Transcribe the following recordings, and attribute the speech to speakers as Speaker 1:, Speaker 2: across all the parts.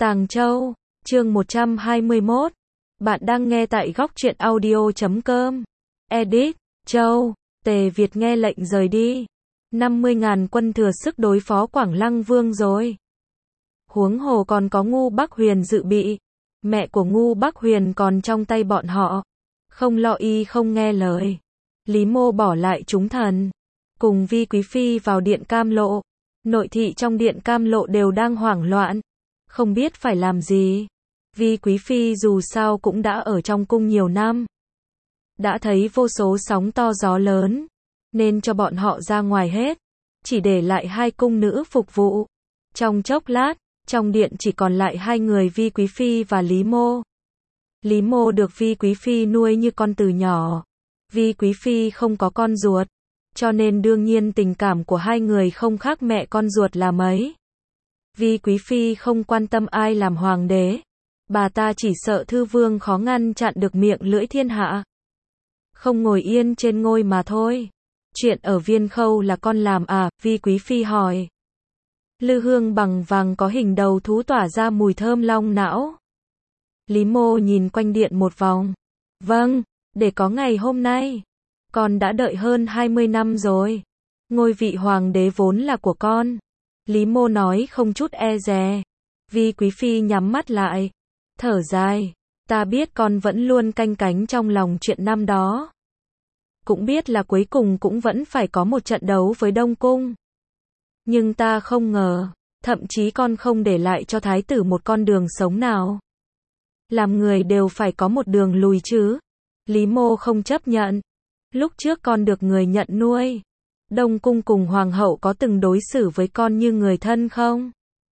Speaker 1: Tàng Châu, chương 121. Bạn đang nghe tại góc truyện audio.com. Edit, Châu, Tề Việt nghe lệnh rời đi. 50.000 quân thừa sức đối phó Quảng Lăng Vương rồi. Huống hồ còn có Ngu Bắc Huyền dự bị. Mẹ của Ngu Bắc Huyền còn trong tay bọn họ. Không lo y không nghe lời. Lý Mô bỏ lại chúng thần. Cùng Vi Quý Phi vào điện Cam Lộ. Nội thị trong điện Cam Lộ đều đang hoảng loạn. Không biết phải làm gì. Vi Quý Phi dù sao cũng đã ở trong cung nhiều năm. Đã thấy vô số sóng to gió lớn. Nên cho bọn họ ra ngoài hết. Chỉ để lại hai cung nữ phục vụ. Trong chốc lát, trong điện chỉ còn lại hai người Vi Quý Phi và Lý Mô. Lý Mô được Vi Quý Phi nuôi như con từ nhỏ. Vi Quý Phi không có con ruột. Cho nên đương nhiên tình cảm của hai người không khác mẹ con ruột là mấy. Vi Quý Phi không quan tâm ai làm hoàng đế. Bà ta chỉ sợ Thư Vương khó ngăn chặn được miệng lưỡi thiên hạ. Không ngồi yên trên ngôi mà thôi. Chuyện ở Viên Khâu là con làm à? Vi Quý Phi hỏi. Lư hương bằng vàng có hình đầu thú tỏa ra mùi thơm long não. Lý Mô nhìn quanh điện một vòng. Vâng, để có ngày hôm nay. Con đã đợi hơn 20 năm rồi. Ngôi vị hoàng đế vốn là của con. Lý Mô nói không chút e dè. Vi Quý Phi nhắm mắt lại. Thở dài. Ta biết con vẫn luôn canh cánh trong lòng chuyện năm đó. Cũng biết là cuối cùng cũng vẫn phải có một trận đấu với Đông Cung. Nhưng ta không ngờ. Thậm chí con không để lại cho thái tử một con đường sống nào. Làm người đều phải có một đường lùi chứ. Lý Mô không chấp nhận. Lúc trước con được người nhận nuôi. Đông Cung cùng Hoàng hậu có từng đối xử với con như người thân không?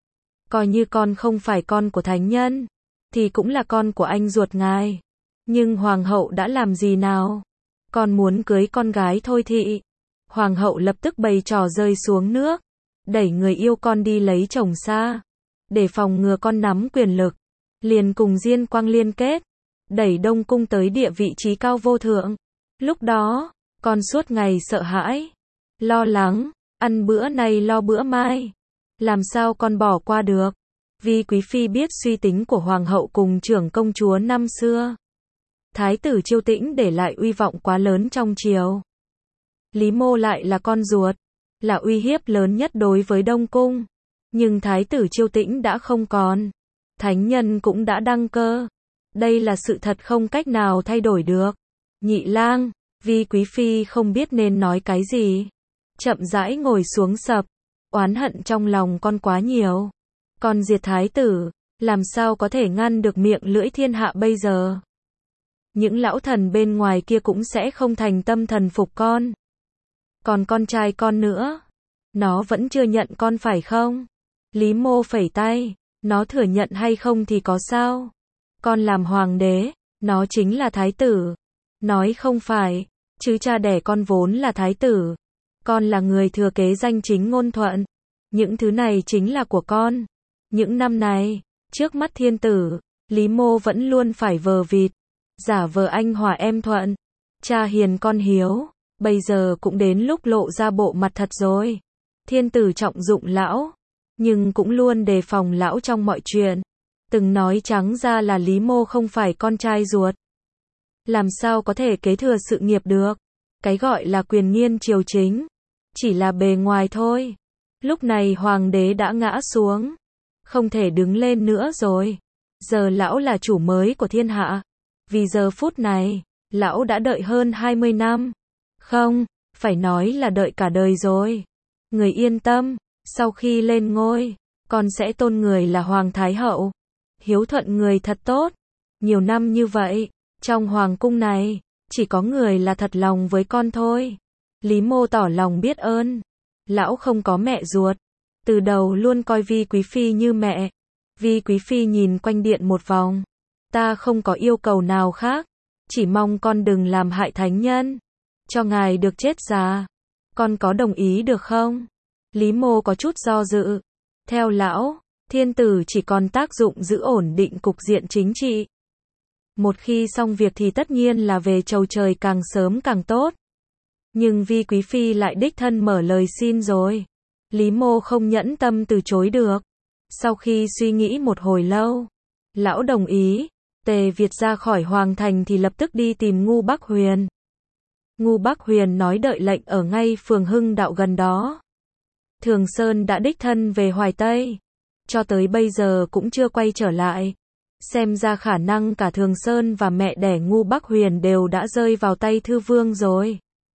Speaker 1: Coi như con không phải con của thánh nhân. Thì cũng là con của anh ruột ngài. Nhưng Hoàng hậu đã làm gì nào? Con muốn cưới con gái thôi thị. Hoàng hậu lập tức bày trò rơi xuống nước. Đẩy người yêu con đi lấy chồng xa. Để phòng ngừa con nắm quyền lực. Liền cùng Diên Quang liên kết. Đẩy Đông Cung tới địa vị trí cao vô thượng. Lúc đó, con suốt ngày sợ hãi. Lo lắng. Ăn bữa nay lo bữa mai. Làm sao con bỏ qua được. Vi Quý Phi biết suy tính của Hoàng hậu cùng trưởng công chúa năm xưa. Thái tử Chiêu Tĩnh để lại uy vọng quá lớn trong triều. Lý Mô lại là con ruột. Là uy hiếp lớn nhất đối với Đông Cung. Nhưng Thái tử Chiêu Tĩnh đã không còn. Thánh nhân cũng đã đăng cơ. Đây là sự thật không cách nào thay đổi được. Nhị lang, Vi Quý Phi không biết nên nói cái gì. Chậm rãi ngồi xuống sập. Oán hận trong lòng con quá nhiều. Con diệt thái tử, làm sao có thể ngăn được miệng lưỡi thiên hạ bây giờ. Những lão thần bên ngoài kia cũng sẽ không thành tâm thần phục con. Còn con trai con nữa. Nó vẫn chưa nhận con phải không? Lý Mô phẩy tay. Nó thừa nhận hay không thì có sao? Con làm hoàng đế, nó chính là thái tử. Nói không phải, chứ cha đẻ con vốn là thái tử. Con là người thừa kế danh chính ngôn thuận. Những thứ này chính là của con. Những năm này, trước mắt thiên tử, Lý Mô vẫn luôn phải vờ vịt. Giả vờ anh hòa em thuận. Cha hiền con hiếu. Bây giờ cũng đến lúc lộ ra bộ mặt thật rồi. Thiên tử trọng dụng lão. Nhưng cũng luôn đề phòng lão trong mọi chuyện. Từng nói trắng ra là Lý Mô không phải con trai ruột. Làm sao có thể kế thừa sự nghiệp được. Cái gọi là quyền nghiên triều chính. Chỉ là bề ngoài thôi. Lúc này hoàng đế đã ngã xuống. Không thể đứng lên nữa rồi. Giờ lão là chủ mới của thiên hạ. Vì giờ phút này, lão đã đợi hơn 20 năm. Không, phải nói là đợi cả đời rồi. Người yên tâm, sau khi lên ngôi, con sẽ tôn người là Hoàng Thái Hậu. Hiếu thuận người thật tốt. Nhiều năm như vậy, trong hoàng cung này, chỉ có người là thật lòng với con thôi. Lý Mô tỏ lòng biết ơn. Lão không có mẹ ruột. Từ đầu luôn coi Vi Quý Phi như mẹ. Vi Quý Phi nhìn quanh điện một vòng. Ta không có yêu cầu nào khác. Chỉ mong con đừng làm hại thánh nhân. Cho ngài được chết già. Con có đồng ý được không? Lý Mô có chút do dự. Theo lão, thiên tử chỉ còn tác dụng giữ ổn định cục diện chính trị. Một khi xong việc thì tất nhiên là về chầu trời càng sớm càng tốt. Nhưng Vi Quý Phi lại đích thân mở lời xin rồi. Lý Mô không nhẫn tâm từ chối được. Sau khi suy nghĩ một hồi lâu, lão đồng ý, Tề Việt ra khỏi Hoàng Thành thì lập tức đi tìm Ngu Bắc Huyền. Ngu Bắc Huyền nói đợi lệnh ở ngay phường Hưng Đạo gần đó. Thường Sơn đã đích thân về Hoài Tây, cho tới bây giờ cũng chưa quay trở lại. Xem ra khả năng cả Thường Sơn và mẹ đẻ Ngu Bắc Huyền đều đã rơi vào tay Thư Vương rồi.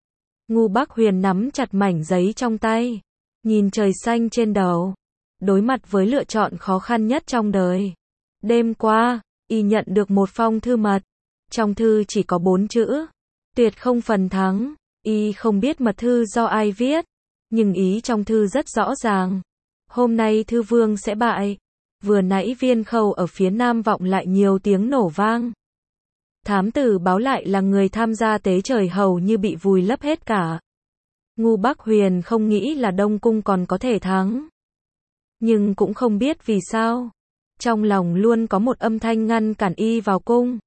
Speaker 1: Ngu Bắc Huyền nắm chặt mảnh giấy trong tay, nhìn trời xanh trên đầu, đối mặt với lựa chọn khó khăn nhất trong đời. Đêm qua, y nhận được một phong thư mật. Trong thư chỉ có 4 chữ: tuyệt không phần thắng. Y không biết mật thư do ai viết, nhưng ý trong thư rất rõ ràng. Hôm nay Thư Vương sẽ bại. Vừa nãy Viên Khâu ở phía nam vọng lại nhiều tiếng nổ vang. Thám tử báo lại là người tham gia tế trời hầu như bị vùi lấp hết cả. Ngu Bắc Huyền không nghĩ là Đông Cung còn có thể thắng. Nhưng cũng không biết vì sao, trong lòng luôn có một âm thanh ngăn cản y vào cung.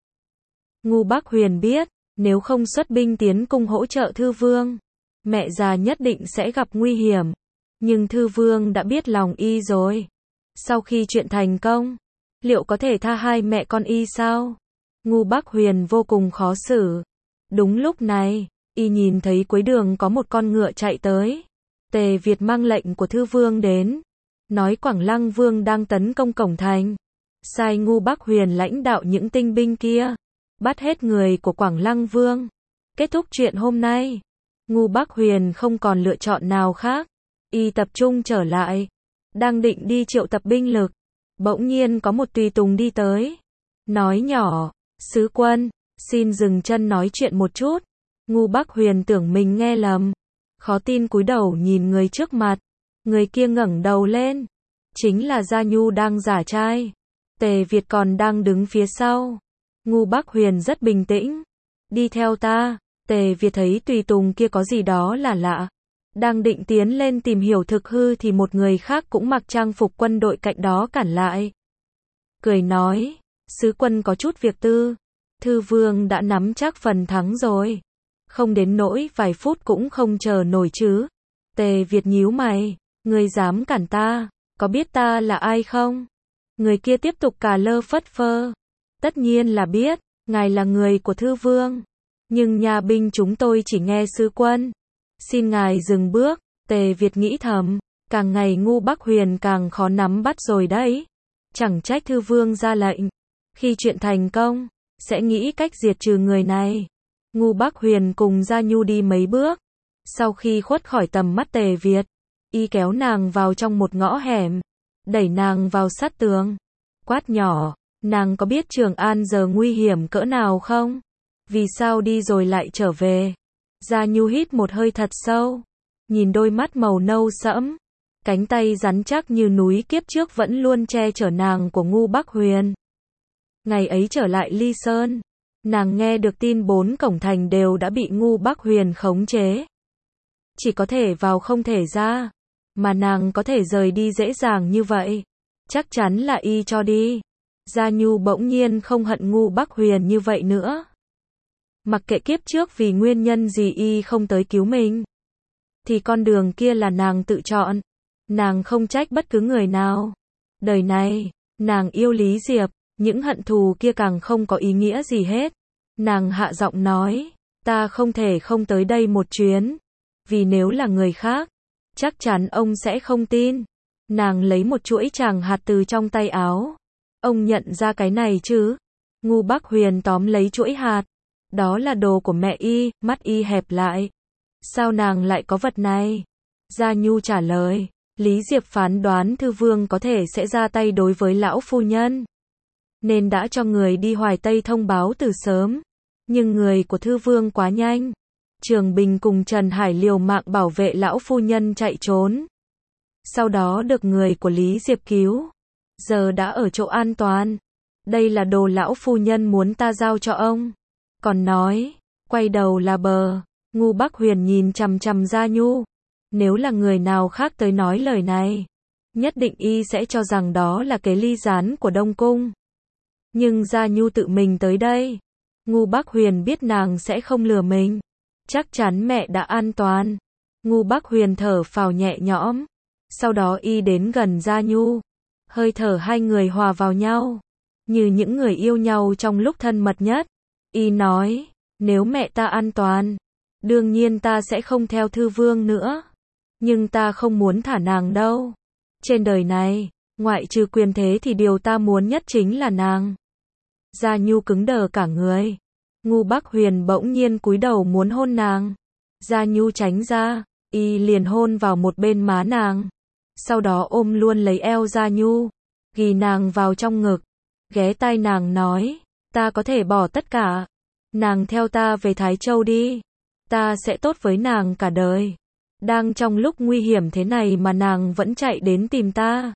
Speaker 1: Ngu Bắc Huyền biết, nếu không xuất binh tiến cung hỗ trợ Thư Vương, mẹ già nhất định sẽ gặp nguy hiểm. Nhưng Thư Vương đã biết lòng y rồi. Sau khi chuyện thành công, liệu có thể tha hai mẹ con y sao? Ngu Bắc Huyền vô cùng khó xử. Đúng lúc này, y nhìn thấy cuối đường có một con ngựa chạy tới. Tề Việt mang lệnh của Thư Vương đến, nói Quảng Lăng Vương đang tấn công cổng thành, sai Ngu Bắc Huyền lãnh đạo những tinh binh kia, bắt hết người của Quảng Lăng Vương. Kết thúc chuyện hôm nay, Ngu Bắc Huyền không còn lựa chọn nào khác. Y tập trung trở lại, đang định đi triệu tập binh lực, bỗng nhiên có một tùy tùng đi tới, nói nhỏ: sứ quân, xin dừng chân nói chuyện một chút. Ngu Bắc Huyền tưởng mình nghe lầm, khó tin cúi đầu nhìn người trước mặt. Người kia ngẩng đầu lên, chính là Gia Nhu đang giả trai. Tề Việt còn đang đứng phía sau. Ngu Bắc Huyền rất bình tĩnh: đi theo ta. Tề Việt thấy tùy tùng kia có gì đó là lạ, đang định tiến lên tìm hiểu thực hư thì một người khác cũng mặc trang phục quân đội cạnh đó cản lại. Cười nói: sứ quân có chút việc tư. Thư Vương đã nắm chắc phần thắng rồi, không đến nỗi vài phút cũng không chờ nổi chứ. Tề Việt nhíu mày: người dám cản ta, có biết ta là ai không? Người kia tiếp tục cà lơ phất phơ: tất nhiên là biết, ngài là người của Thư Vương, nhưng nhà binh chúng tôi chỉ nghe sứ quân. Xin ngài dừng bước. Tề Việt nghĩ thầm, càng ngày Ngu Bắc Huyền càng khó nắm bắt rồi đấy. Chẳng trách Thư Vương ra lệnh, khi chuyện thành công, sẽ nghĩ cách diệt trừ người này. Ngu Bắc Huyền cùng Gia Nhu đi mấy bước. Sau khi khuất khỏi tầm mắt Tề Việt, y kéo nàng vào trong một ngõ hẻm, đẩy nàng vào sát tường, quát nhỏ: nàng có biết Trường An giờ nguy hiểm cỡ nào không? Vì sao đi rồi lại trở về? Gia Nhu hít một hơi thật sâu, nhìn đôi mắt màu nâu sẫm, cánh tay rắn chắc như núi kiếp trước vẫn luôn che chở nàng của Ngu Bắc Huyền. Ngày ấy trở lại Ly Sơn, nàng nghe được tin 4 cổng thành đều đã bị Ngu Bắc Huyền khống chế. Chỉ có thể vào không thể ra, mà nàng có thể rời đi dễ dàng như vậy, chắc chắn là y cho đi. Gia Nhu bỗng nhiên không hận Ngu Bắc Huyền như vậy nữa. Mặc kệ kiếp trước vì nguyên nhân gì y không tới cứu mình, thì con đường kia là nàng tự chọn. Nàng không trách bất cứ người nào. Đời này, nàng yêu Lý Diệp, những hận thù kia càng không có ý nghĩa gì hết. Nàng hạ giọng nói: ta không thể không tới đây một chuyến, vì nếu là người khác, chắc chắn ông sẽ không tin. Nàng lấy một chuỗi tràng hạt từ trong tay áo. Ông nhận ra cái này chứ? Ngu Bắc Huyền tóm lấy chuỗi hạt. Đó là đồ của mẹ y. Mắt y hẹp lại. Sao nàng lại có vật này? Gia Nhu trả lời: Lý Diệp phán đoán Thư Vương có thể sẽ ra tay đối với lão phu nhân, nên đã cho người đi Hoài Tây thông báo từ sớm. Nhưng người của Thư Vương quá nhanh. Trường Bình cùng Trần Hải liều mạng bảo vệ lão phu nhân chạy trốn. Sau đó được người của Lý Diệp cứu. Giờ đã ở chỗ an toàn. Đây là đồ lão phu nhân muốn ta giao cho ông. Còn nói, quay đầu là bờ. Ngu Bắc Huyền nhìn chằm chằm Gia Nhu. Nếu là người nào khác tới nói lời này, nhất định y sẽ cho rằng đó là kế ly gián của Đông Cung. Nhưng Gia Nhu tự mình tới đây. Ngu Bắc Huyền biết nàng sẽ không lừa mình. Chắc chắn mẹ đã an toàn. Ngu Bắc Huyền thở phào nhẹ nhõm. Sau đó y đến gần Gia Nhu. Hơi thở hai người hòa vào nhau, như những người yêu nhau trong lúc thân mật nhất. Y nói, nếu mẹ ta an toàn, đương nhiên ta sẽ không theo Thư Vương nữa. Nhưng ta không muốn thả nàng đâu. Trên đời này, ngoại trừ quyền thế thì điều ta muốn nhất chính là nàng. Gia Nhu cứng đờ cả người. Ngu Bắc Huyền bỗng nhiên cúi đầu muốn hôn nàng. Gia Nhu tránh ra, y liền hôn vào một bên má nàng. Sau đó ôm luôn lấy eo Gia Nhu, ghì nàng vào trong ngực, ghé tai nàng nói, ta có thể bỏ tất cả. Nàng theo ta về Thái Châu đi. Ta sẽ tốt với nàng cả đời. Đang trong lúc nguy hiểm thế này mà nàng vẫn chạy đến tìm ta.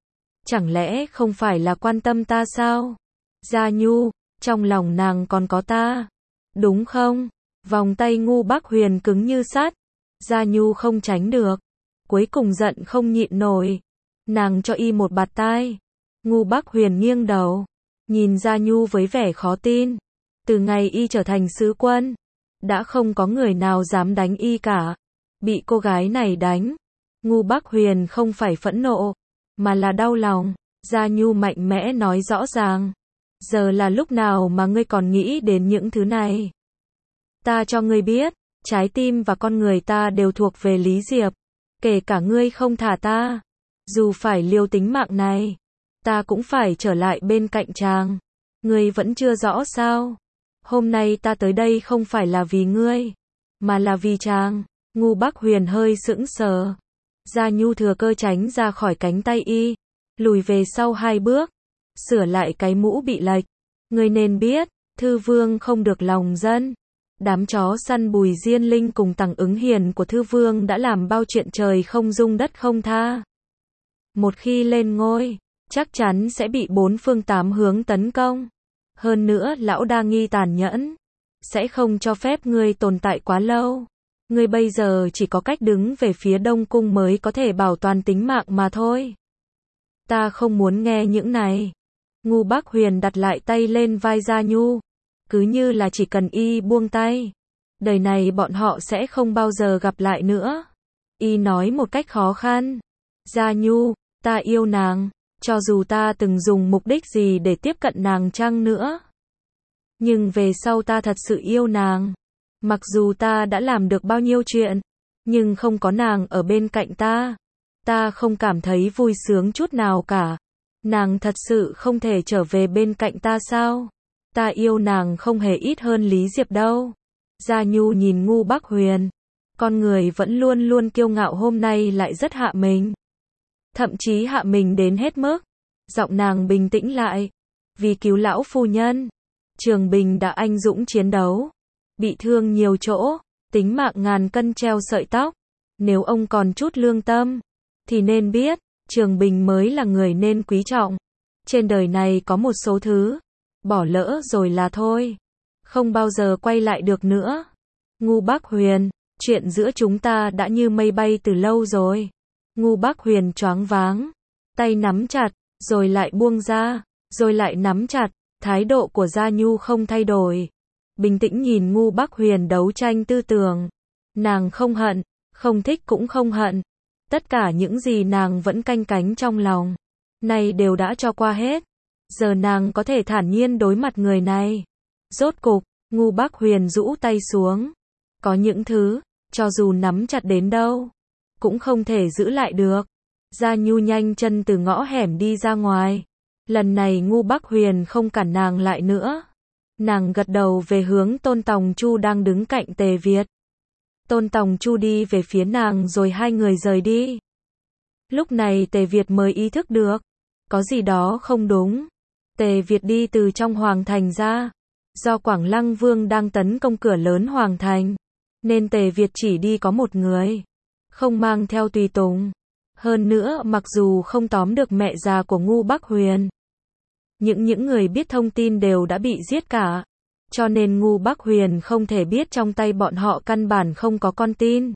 Speaker 1: Chẳng lẽ không phải là quan tâm ta sao? Gia Nhu, trong lòng nàng còn có ta, đúng không? Vòng tay Ngu Bắc Huyền cứng như sắt. Gia Nhu không tránh được. Cuối cùng giận không nhịn nổi. Nàng cho y một bạt tai. Ngu Bắc Huyền nghiêng đầu, nhìn Gia Nhu với vẻ khó tin. Từ ngày y trở thành sứ quân, đã không có người nào dám đánh y cả. Bị cô gái này đánh, Ngu Bắc Huyền không phải phẫn nộ, mà là đau lòng. Gia Nhu mạnh mẽ nói rõ ràng, giờ là lúc nào mà ngươi còn nghĩ đến những thứ này? Ta cho ngươi biết, trái tim và con người ta đều thuộc về Lý Diệp. Kể cả ngươi không thả ta, dù phải liều tính mạng này, ta cũng phải trở lại bên cạnh chàng. Ngươi vẫn chưa rõ sao? Hôm nay ta tới đây không phải là vì ngươi, mà là vì chàng. Ngu Bắc Huyền hơi sững sờ. Gia Nhu thừa cơ tránh ra khỏi cánh tay y, lùi về sau 2 bước, sửa lại cái mũ bị lệch. Ngươi nên biết, Thư Vương không được lòng dân. Đám chó săn Bùi Diên Linh cùng Tằng Ứng Hiền của Thư Vương đã làm bao chuyện trời không dung đất không tha. Một khi lên ngôi, chắc chắn sẽ bị 4 phương 8 hướng tấn công. Hơn nữa lão đa nghi tàn nhẫn, sẽ không cho phép ngươi tồn tại quá lâu. Ngươi bây giờ chỉ có cách đứng về phía Đông Cung mới có thể bảo toàn tính mạng mà thôi. Ta không muốn nghe những này. Ngu Bắc Huyền đặt lại tay lên vai Gia Nhu, cứ như là chỉ cần y buông tay, đời này bọn họ sẽ không bao giờ gặp lại nữa. Y nói một cách khó khăn, Gia Nhu, ta yêu nàng, cho dù ta từng dùng mục đích gì để tiếp cận nàng chăng nữa. Nhưng về sau ta thật sự yêu nàng. Mặc dù ta đã làm được bao nhiêu chuyện, nhưng không có nàng ở bên cạnh ta không cảm thấy vui sướng chút nào cả. Nàng thật sự không thể trở về bên cạnh ta sao? Ta yêu nàng không hề ít hơn Lý Diệp đâu. Gia Nhu nhìn Ngu Bắc Huyền, con người vẫn luôn luôn kiêu ngạo hôm nay lại rất hạ mình. Thậm chí hạ mình đến hết mức. Giọng nàng bình tĩnh lại. Vì cứu lão phu nhân, Trường Bình đã anh dũng chiến đấu, bị thương nhiều chỗ, tính mạng ngàn cân treo sợi tóc. Nếu ông còn chút lương tâm, thì nên biết, Trường Bình mới là người nên quý trọng. Trên đời này có một số thứ, bỏ lỡ rồi là thôi, không bao giờ quay lại được nữa. Ngu Bắc Huyền, chuyện giữa chúng ta đã như mây bay từ lâu rồi. Ngu Bắc Huyền choáng váng, tay nắm chặt, rồi lại buông ra, rồi lại nắm chặt. Thái độ của Gia Nhu không thay đổi, bình tĩnh nhìn Ngu Bắc Huyền đấu tranh tư tưởng. Nàng không hận, không thích cũng không hận. Tất cả những gì nàng vẫn canh cánh trong lòng, nay đều đã cho qua hết. Giờ nàng có thể thản nhiên đối mặt người này. Rốt cục, Ngu Bắc Huyền rũ tay xuống. Có những thứ, cho dù nắm chặt đến đâu, cũng không thể giữ lại được. Gia Nhu nhanh chân từ ngõ hẻm đi ra ngoài. Lần này Ngu Bắc Huyền không cản nàng lại nữa. Nàng gật đầu về hướng Tôn Tòng Chu đang đứng cạnh Tề Việt. Tôn Tòng Chu đi về phía nàng rồi hai người rời đi. Lúc này Tề Việt mới ý thức được, có gì đó không đúng. Tề Việt đi từ trong Hoàng Thành ra. Do Quảng Lăng Vương đang tấn công cửa lớn Hoàng Thành, nên Tề Việt chỉ đi có một người, không mang theo tùy tùng. Hơn nữa mặc dù không tóm được mẹ già của Ngu Bắc Huyền, những người biết thông tin đều đã bị giết cả. Cho nên Ngu Bắc Huyền không thể biết trong tay bọn họ căn bản không có con tin.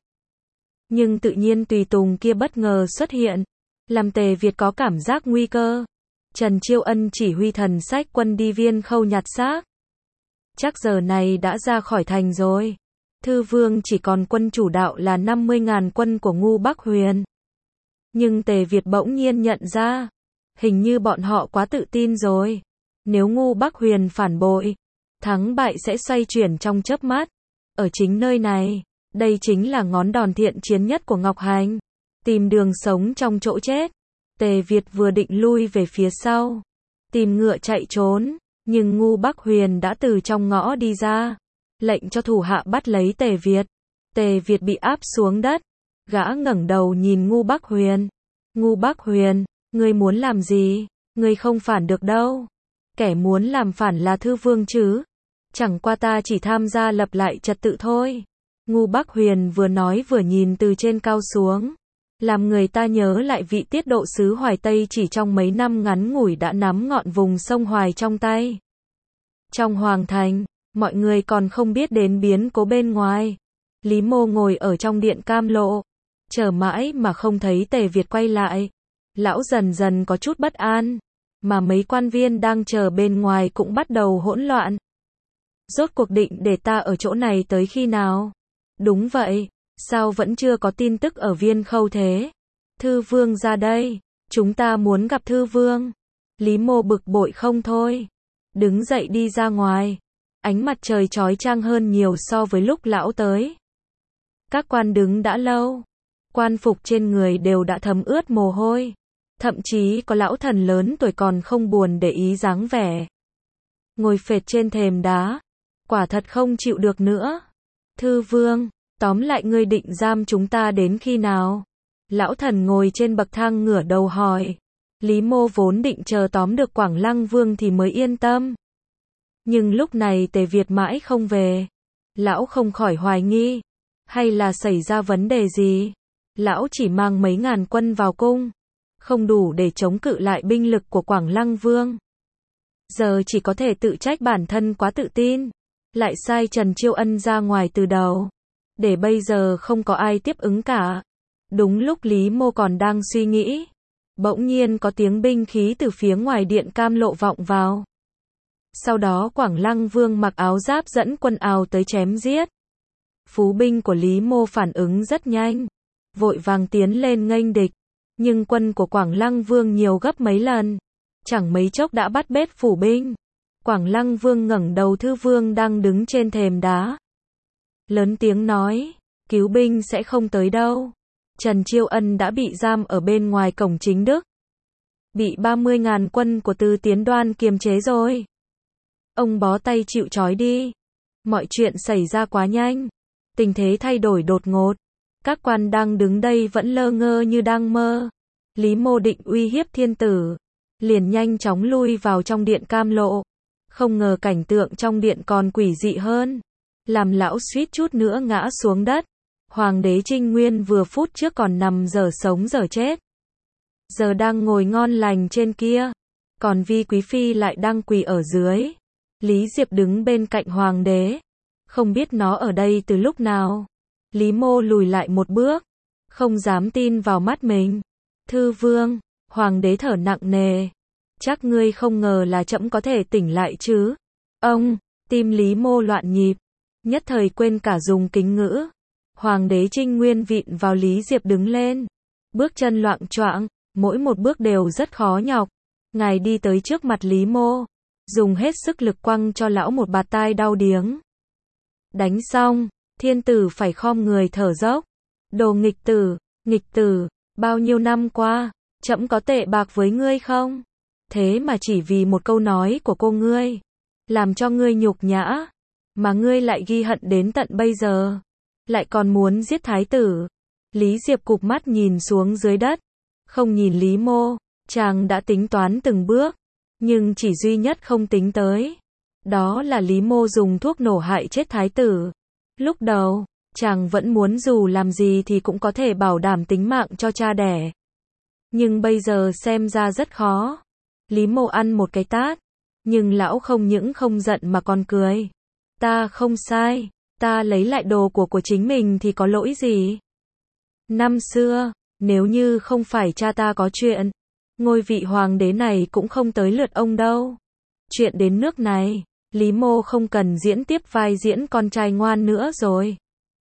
Speaker 1: Nhưng tự nhiên tùy tùng kia bất ngờ xuất hiện, làm Tề Việt có cảm giác nguy cơ. Trần Chiêu Ân chỉ huy thần sách quân đi Viên Khâu nhặt xác. Chắc giờ này đã ra khỏi thành rồi. Thư Vương chỉ còn quân chủ đạo là 50.000 quân của Ngu Bắc Huyền. Nhưng Tề Việt bỗng nhiên nhận ra, Hình như bọn họ quá tự tin rồi. Nếu Ngu Bắc Huyền phản bội, thắng bại sẽ xoay chuyển trong chớp mắt. Ở chính nơi này, đây chính là ngón đòn thiện chiến nhất của Ngọc Hành. Tìm đường sống trong chỗ chết. Tề Việt vừa định lui về phía sau, tìm ngựa chạy trốn, nhưng Ngu Bắc Huyền đã từ trong ngõ đi ra, lệnh cho thủ hạ bắt lấy Tề Việt. Tề Việt bị áp xuống đất, gã ngẩng đầu nhìn Ngu Bắc Huyền. Ngu Bắc Huyền, ngươi muốn làm gì? Ngươi không phản được đâu. Kẻ muốn làm phản là Thư Vương chứ. Chẳng qua ta chỉ tham gia lập lại trật tự thôi. Ngu Bắc Huyền vừa nói vừa nhìn từ trên cao xuống, làm người ta nhớ lại vị tiết độ sứ Hoài Tây chỉ trong mấy năm ngắn ngủi đã nắm ngọn vùng sông Hoài trong tay. Trong Hoàng Thành, mọi người còn không biết đến biến cố bên ngoài. Lý Mô ngồi ở trong điện Cam Lộ, chờ mãi mà không thấy Tề Việt quay lại. Lão dần dần có chút bất an, mà mấy quan viên đang chờ bên ngoài cũng bắt đầu hỗn loạn. Rốt cuộc định để ta ở chỗ này tới khi nào? Đúng vậy, sao vẫn chưa có tin tức ở Viên Khâu thế? Thư Vương ra đây, chúng ta muốn gặp Thư Vương. Lý Mô bực bội không thôi, đứng dậy đi ra ngoài. Ánh mặt trời chói chang hơn nhiều so với lúc lão tới. Các quan đứng đã lâu, quan phục trên người đều đã thấm ướt mồ hôi. Thậm chí có lão thần lớn tuổi còn không buồn để ý dáng vẻ. Ngồi phệt trên thềm đá, quả thật không chịu được nữa. Thư Vương, tóm lại ngươi định giam chúng ta đến khi nào? Lão thần ngồi trên bậc thang ngửa đầu hỏi. Lý Mô vốn định chờ tóm được Quảng Lăng Vương thì mới yên tâm. Nhưng lúc này Tề Việt mãi không về. Lão không khỏi hoài nghi. Hay là xảy ra vấn đề gì? Lão chỉ mang mấy ngàn quân vào cung, không đủ để chống cự lại binh lực của Quảng Lăng Vương. Giờ chỉ có thể tự trách bản thân quá tự tin, lại sai Trần Chiêu Ân ra ngoài từ đầu, để bây giờ không có ai tiếp ứng cả. Đúng lúc Lý Mô còn đang suy nghĩ, bỗng nhiên có tiếng binh khí từ phía ngoài điện Cam Lộ vọng vào. Sau đó Quảng Lăng Vương mặc áo giáp dẫn quân ào tới chém giết. Phú binh của Lý Mô phản ứng rất nhanh, vội vàng tiến lên nghênh địch. Nhưng quân của Quảng Lăng Vương nhiều gấp mấy lần, chẳng mấy chốc đã bắt bết phủ binh. Quảng Lăng Vương ngẩng đầu Thư Vương đang đứng trên thềm đá, lớn tiếng nói, cứu binh sẽ không tới đâu. Trần Chiêu Ân đã bị giam ở bên ngoài cổng chính Đức, bị 30.000 quân của Từ Tiến Đoan kiềm chế rồi. Ông bó tay chịu trói đi. Mọi chuyện xảy ra quá nhanh, tình thế thay đổi đột ngột. Các quan đang đứng đây vẫn lơ ngơ như đang mơ. Lý Mô định uy hiếp thiên tử, liền nhanh chóng lui vào trong điện Cam Lộ. Không ngờ cảnh tượng trong điện còn quỷ dị hơn, làm lão suýt chút nữa ngã xuống đất. Hoàng đế Trinh Nguyên vừa phút trước còn nằm dở sống dở chết, giờ đang ngồi ngon lành trên kia, còn Vi Quý Phi lại đang quỳ ở dưới. Lý Diệp đứng bên cạnh hoàng đế, không biết nó ở đây từ lúc nào. Lý Mô lùi lại một bước, không dám tin vào mắt mình. Thư Vương, hoàng đế thở nặng nề. Chắc ngươi không ngờ là trẫm có thể tỉnh lại chứ? Ông, tim Lý Mô loạn nhịp, nhất thời quên cả dùng kính ngữ. Hoàng đế Trinh Nguyên vịn vào Lý Diệp đứng lên, bước chân loạng choạng, mỗi một bước đều rất khó nhọc. Ngài đi tới trước mặt Lý Mô, dùng hết sức lực quăng cho lão một bạt tai đau điếng. Đánh xong, thiên tử phải khom người thở dốc. Đồ nghịch tử, bao nhiêu năm qua, trẫm có tệ bạc với ngươi không? Thế mà chỉ vì một câu nói của cô ngươi, làm cho ngươi nhục nhã, mà ngươi lại ghi hận đến tận bây giờ, lại còn muốn giết thái tử. Lý Diệp cụp mắt nhìn xuống dưới đất, không nhìn Lý Mô. Chàng đã tính toán từng bước, nhưng chỉ duy nhất không tính tới, đó là Lý Mô dùng thuốc nổ hại chết thái tử. Lúc đầu, chàng vẫn muốn dù làm gì thì cũng có thể bảo đảm tính mạng cho cha đẻ. Nhưng bây giờ xem ra rất khó. Lý Mô ăn một cái tát, nhưng lão không những không giận mà còn cười. Ta không sai, ta lấy lại đồ của chính mình thì có lỗi gì? Năm xưa, nếu như không phải cha ta có chuyện, ngôi vị hoàng đế này cũng không tới lượt ông đâu. Chuyện đến nước này, Lý Mô không cần diễn tiếp vai diễn con trai ngoan nữa rồi.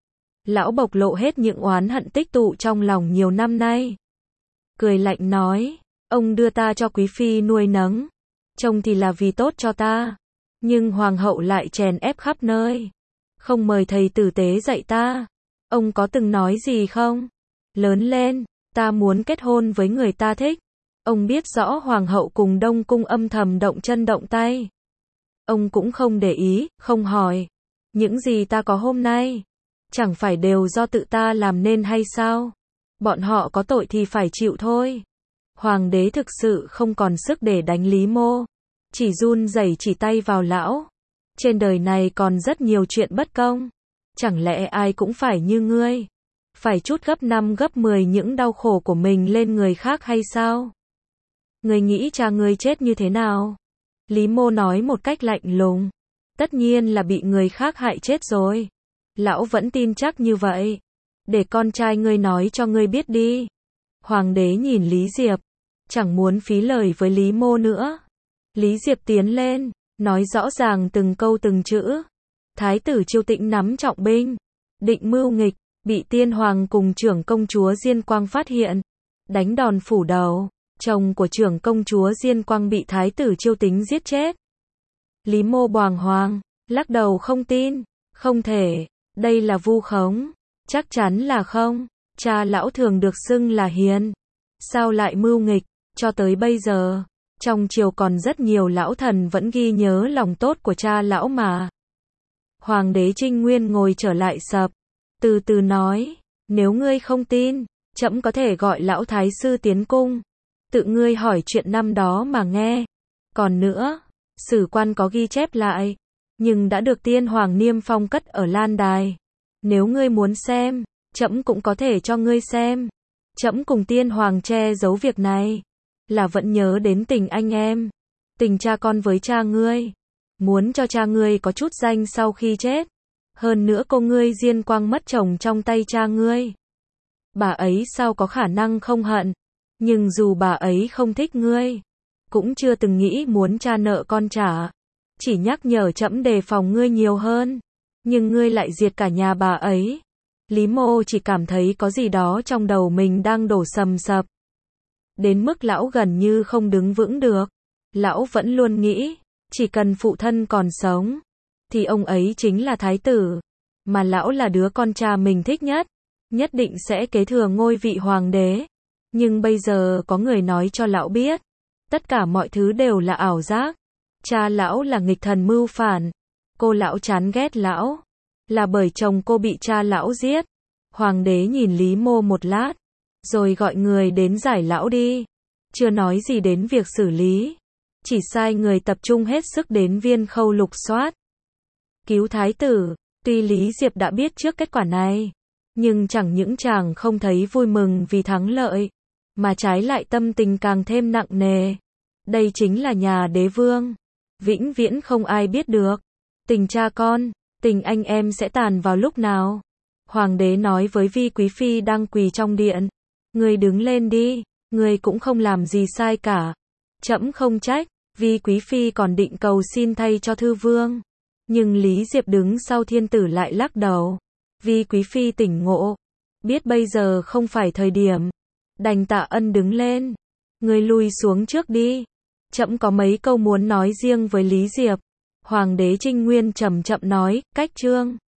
Speaker 1: Lão bộc lộ hết những oán hận tích tụ trong lòng nhiều năm nay. Cười lạnh nói, Ông đưa ta cho quý phi nuôi nấng, trông thì là vì tốt cho ta, nhưng hoàng hậu lại chèn ép khắp nơi, không mời thầy tử tế dạy ta. Ông có từng nói gì không? Lớn lên, ta muốn kết hôn với người ta thích. Ông biết rõ hoàng hậu cùng Đông Cung âm thầm động chân động tay. Ông cũng không để ý, không hỏi. Những gì ta có hôm nay, chẳng phải đều do tự ta làm nên hay sao? Bọn họ có tội thì phải chịu thôi. Hoàng đế thực sự không còn sức để đánh Lý Mô, chỉ run rẩy chỉ tay vào lão. Trên đời này còn rất nhiều chuyện bất công. Chẳng lẽ ai cũng phải như ngươi, phải trút gấp 5 gấp 10 những đau khổ của mình lên người khác hay sao? Ngươi nghĩ cha ngươi chết như thế nào? Lý Mô nói một cách lạnh lùng. Tất nhiên là bị người khác hại chết rồi. Lão vẫn tin chắc như vậy. Để con trai ngươi nói cho ngươi biết đi. Hoàng đế nhìn Lý Diệp, chẳng muốn phí lời với Lý Mô nữa. Lý Diệp tiến lên, nói rõ ràng từng câu từng chữ. Thái tử Chiêu Tĩnh nắm trọng binh, định mưu nghịch, bị tiên hoàng cùng trưởng công chúa Diên Quang phát hiện, đánh đòn phủ đầu. Chồng của trưởng công chúa Diên Quang bị thái tử Chiêu Tĩnh giết chết. Lý Mô bàng hoàng, lắc đầu không tin, không thể, đây là vu khống, chắc chắn là không. Cha lão thường được xưng là hiền, sao lại mưu nghịch? Cho tới bây giờ, trong triều còn rất nhiều lão thần vẫn ghi nhớ lòng tốt của cha lão mà. Hoàng đế Trinh Nguyên ngồi trở lại sập, từ từ nói, nếu ngươi không tin, trẫm có thể gọi lão thái sư tiến cung, tự ngươi hỏi chuyện năm đó mà nghe. Còn nữa, sử quan có ghi chép lại, nhưng đã được tiên hoàng niêm phong cất ở lan đài. Nếu ngươi muốn xem, trẫm cũng có thể cho ngươi xem. Trẫm cùng tiên hoàng che giấu việc này, là vẫn nhớ đến tình anh em, tình cha con với cha ngươi. Muốn cho cha ngươi có chút danh sau khi chết. Hơn nữa cô ngươi Diên Quang mất chồng trong tay cha ngươi. Bà ấy sao có khả năng không hận. Nhưng dù bà ấy không thích ngươi, cũng chưa từng nghĩ muốn cha nợ con trả. Chỉ nhắc nhở trẫm đề phòng ngươi nhiều hơn. Nhưng ngươi lại diệt cả nhà bà ấy. Lý Mô chỉ cảm thấy có gì đó trong đầu mình đang đổ sầm sập. Đến mức lão gần như không đứng vững được. Lão vẫn luôn nghĩ, chỉ cần phụ thân còn sống, thì ông ấy chính là thái tử. Mà lão là đứa con cha mình thích nhất, nhất định sẽ kế thừa ngôi vị hoàng đế. Nhưng bây giờ có người nói cho lão biết, tất cả mọi thứ đều là ảo giác. Cha lão là nghịch thần mưu phản. Cô lão chán ghét lão, là bởi chồng cô bị cha lão giết. Hoàng đế nhìn Lý Mô một lát, rồi gọi người đến giải lão đi. Chưa nói gì đến việc xử lý, chỉ sai người tập trung hết sức đến Viên Khâu lục soát, cứu thái tử. Tuy Lý Diệp đã biết trước kết quả này, nhưng chẳng những chàng không thấy vui mừng vì thắng lợi, mà trái lại tâm tình càng thêm nặng nề. Đây chính là nhà đế vương, vĩnh viễn không ai biết được. Tình cha con, tình anh em sẽ tàn vào lúc nào? Hoàng đế nói với Vi Quý Phi đang quỳ trong điện. Ngươi đứng lên đi, ngươi cũng không làm gì sai cả. Trẫm không trách. Vi Quý Phi còn định cầu xin thay cho thư vương. Nhưng Lý Diệp đứng sau thiên tử lại lắc đầu. Vi Quý Phi tỉnh ngộ, biết bây giờ không phải thời điểm. Đành tạ ân đứng lên. Ngươi lui xuống trước đi. Trẫm có mấy câu muốn nói riêng với Lý Diệp. Hoàng đế Trinh Nguyên chậm chậm nói, cách chương.